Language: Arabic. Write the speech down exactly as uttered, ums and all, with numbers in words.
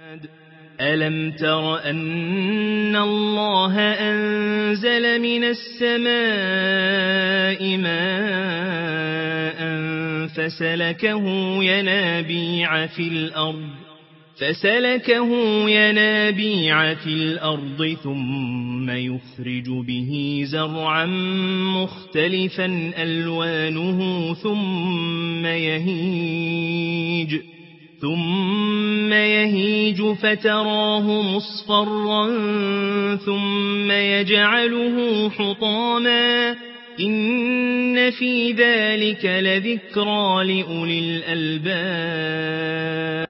ألم تر أن الله أنزل من السماء ماء فسلكه ينابيع في الأرض فسلكه ينابيع في الأرض ثم يخرج به زرعا مختلفا ألوانه ثم يهيج ثم يهيج فتراه مصفرا ثم يجعله حطاما إن في ذلك لذكرى لأولي الألباب.